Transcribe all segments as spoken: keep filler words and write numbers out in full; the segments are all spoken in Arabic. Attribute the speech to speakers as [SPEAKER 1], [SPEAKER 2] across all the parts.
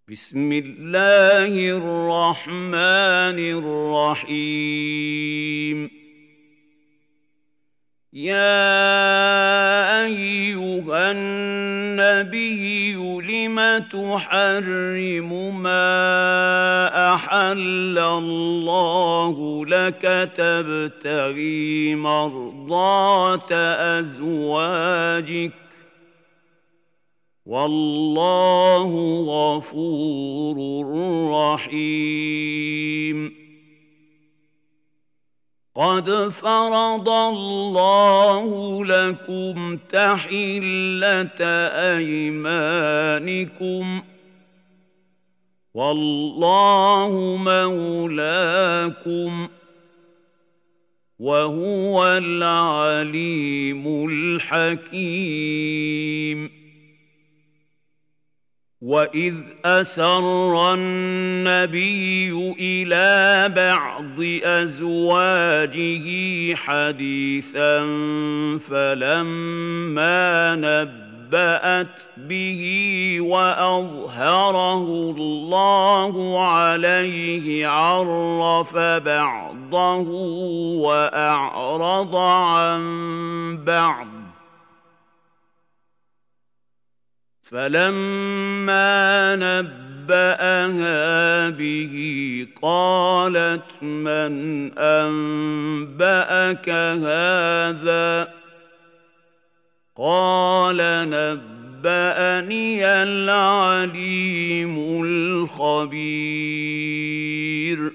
[SPEAKER 1] بسم الله الرحمن الرحيم. يا أيها النبي لم تحرم ما أحل الله لك تبتغي مرضات أزواجك والله غفور رحيم. قد فرض الله لكم تحلة أيمانكم والله مولاكم وهو العليم الحكيم. وَإِذْ أَسَرَّ النَّبِيُّ إِلَىٰ بَعْضِ أَزْوَاجِهِ حَدِيثًا فَلَمَّا نَبَّأَتْ بِهِ وَأَظْهَرَهُ اللَّهُ عَلَيْهِ عَرَّفَ بَعْضَهُ وَأَعْرَضَ عَن بَعْضٍ، فَلَمَّا نَبَّأَهَا بِهِ قَالَتْ مَنْ أَنبَأَكَ هَٰذَا ۖ قَالَ نَبَّأَنِيَ الْعَلِيمُ الْخَبِيرُ.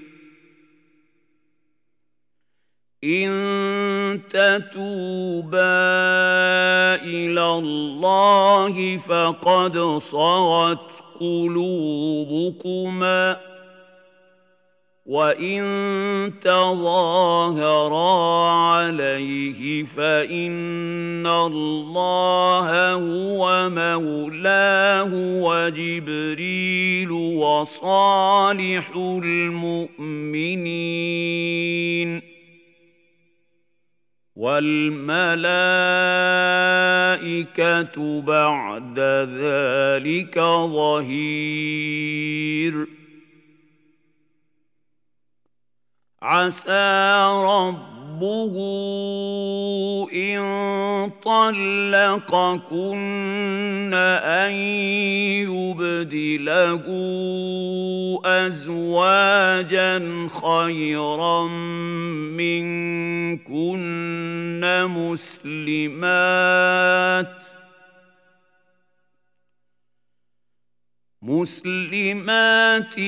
[SPEAKER 1] إِن تَتُوبَا إِلَى اللَّهِ فَقَدْ صَغَتْ قُلُوبُكُمَا، وَإِن تَظَاهَرَا عَلَيْهِ فَإِنَّ اللَّهَ هُوَ مَوْلَاهُ وَجِبْرِيلُ وَصَالِحُ الْمُؤْمِنِينَ وَالْمَلَائِكَةُ بَعْدَ ذَٰلِكَ ظَهِيرٌ. عَسَىٰ رَبُّهُ إِن طَلَّقَكُنَّ أَن يُبْدِلَهُ أَزْوَاجًا خَيْرًا مِّنكُنَّ مُسْلِمَاتٍ مسلمات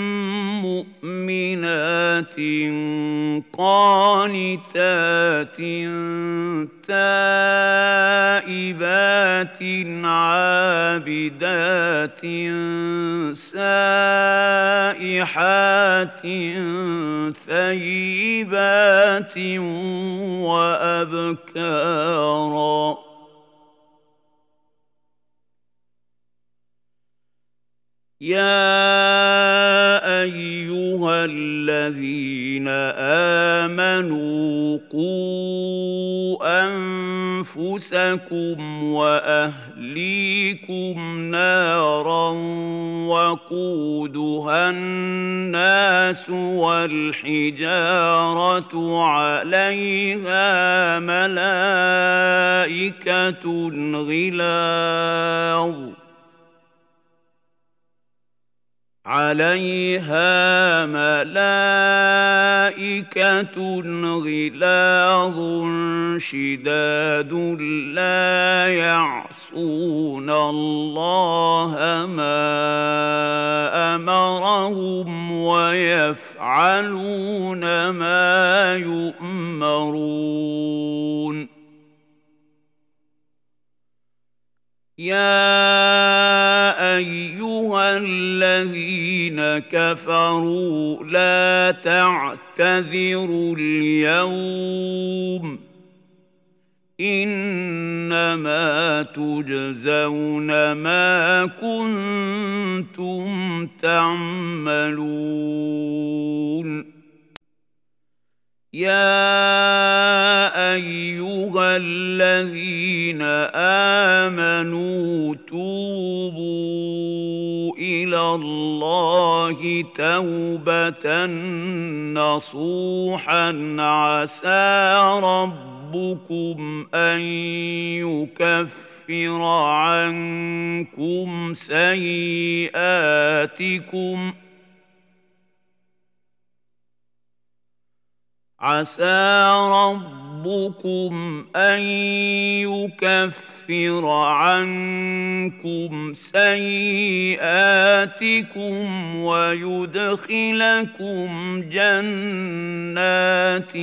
[SPEAKER 1] مؤمنات قانتات تائبات عابدات سائحات ثيبات وأبكارا. يا أيها الذين آمنوا قوا أنفسكم وأهليكم نارا وقودها الناس والحجارة عليها ملائكة غلاظ عليها ملائكة غلاظ شداد لا يعصون الله ما أمرهم ويفعلون ما يؤمرون. يا أيها الذين كفروا لا تعتذروا اليوم إنما تجزون ما كنتم تعملون. يا أيها الذين آمنوا توبوا إلى إلى الله توبة نصوحا عسى ربكم أن يكفر عنكم سيئاتكم عسى ربكم أن يكفر عنكم سيئاتكم ويدخلكم جنات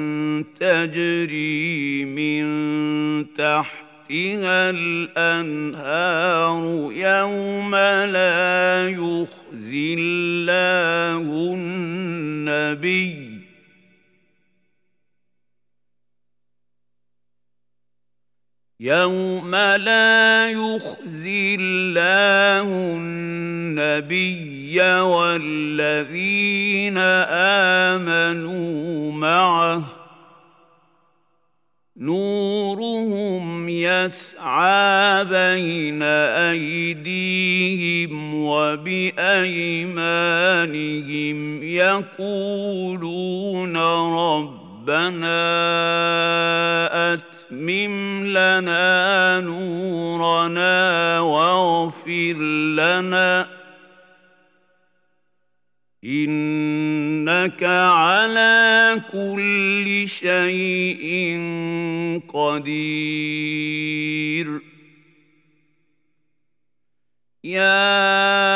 [SPEAKER 1] تجري من تحتها الأنهار يوم لا يخزي الله النبي يوم لا يخزي الله النبي والذين آمنوا معه نورهم يسعى بين أيديهم وبأيمانهم يقولون ربنا أتمم لنا نورنا واغفر لنا إنك على كل شيء قدير يا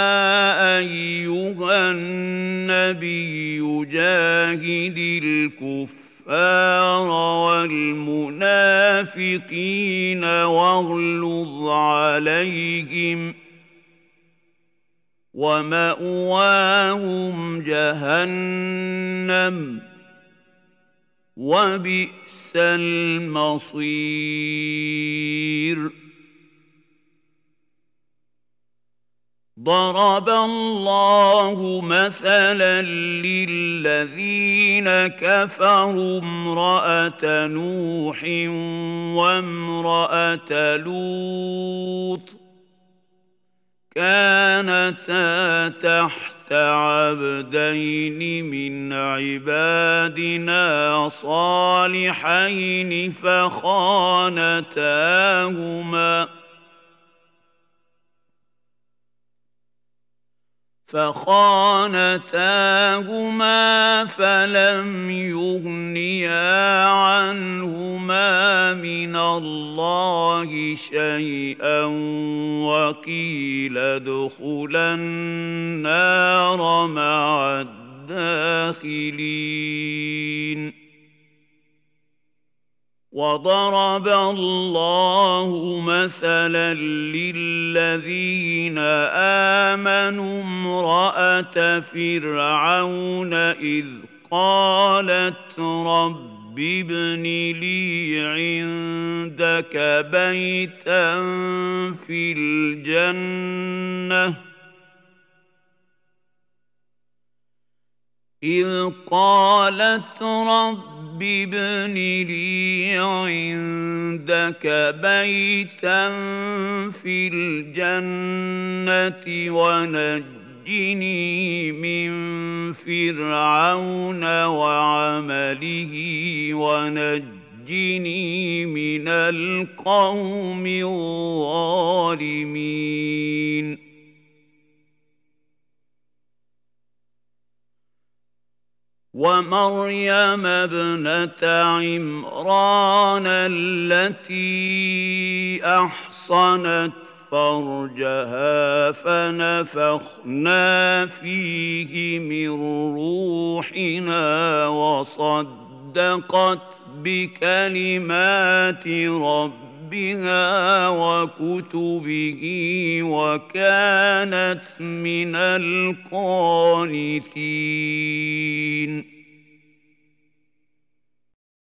[SPEAKER 1] أيها النبي جاهد الكفار والمنافقين واغلظ عليهم ومأواهم جهنم وبئس المصير ضرب الله مثلا للذين كفروا امرأة نوح وامرأة لوط كانتا تحت عبدين من عبادنا صالحين فخانتاهما فخانتاهما فلم يغنيا عنهما من الله شيئا وقيل ادخلا النار مع الداخلين وضرب الله مثلا للذين آمنوا امرأة فرعون إذ قالت رب ابن لي عندك بيتا في الجنة إذ قالت رب ابن لي عندك بيتا في الجنة ونجني من فرعون وعمله ونجني من القوم الظالمين ومريم ابنة عمران التي أحصنت فرجها فنفخنا فيه من روحنا وصدقت بكلمات ربها ربها وكتبه وكانت من القانتين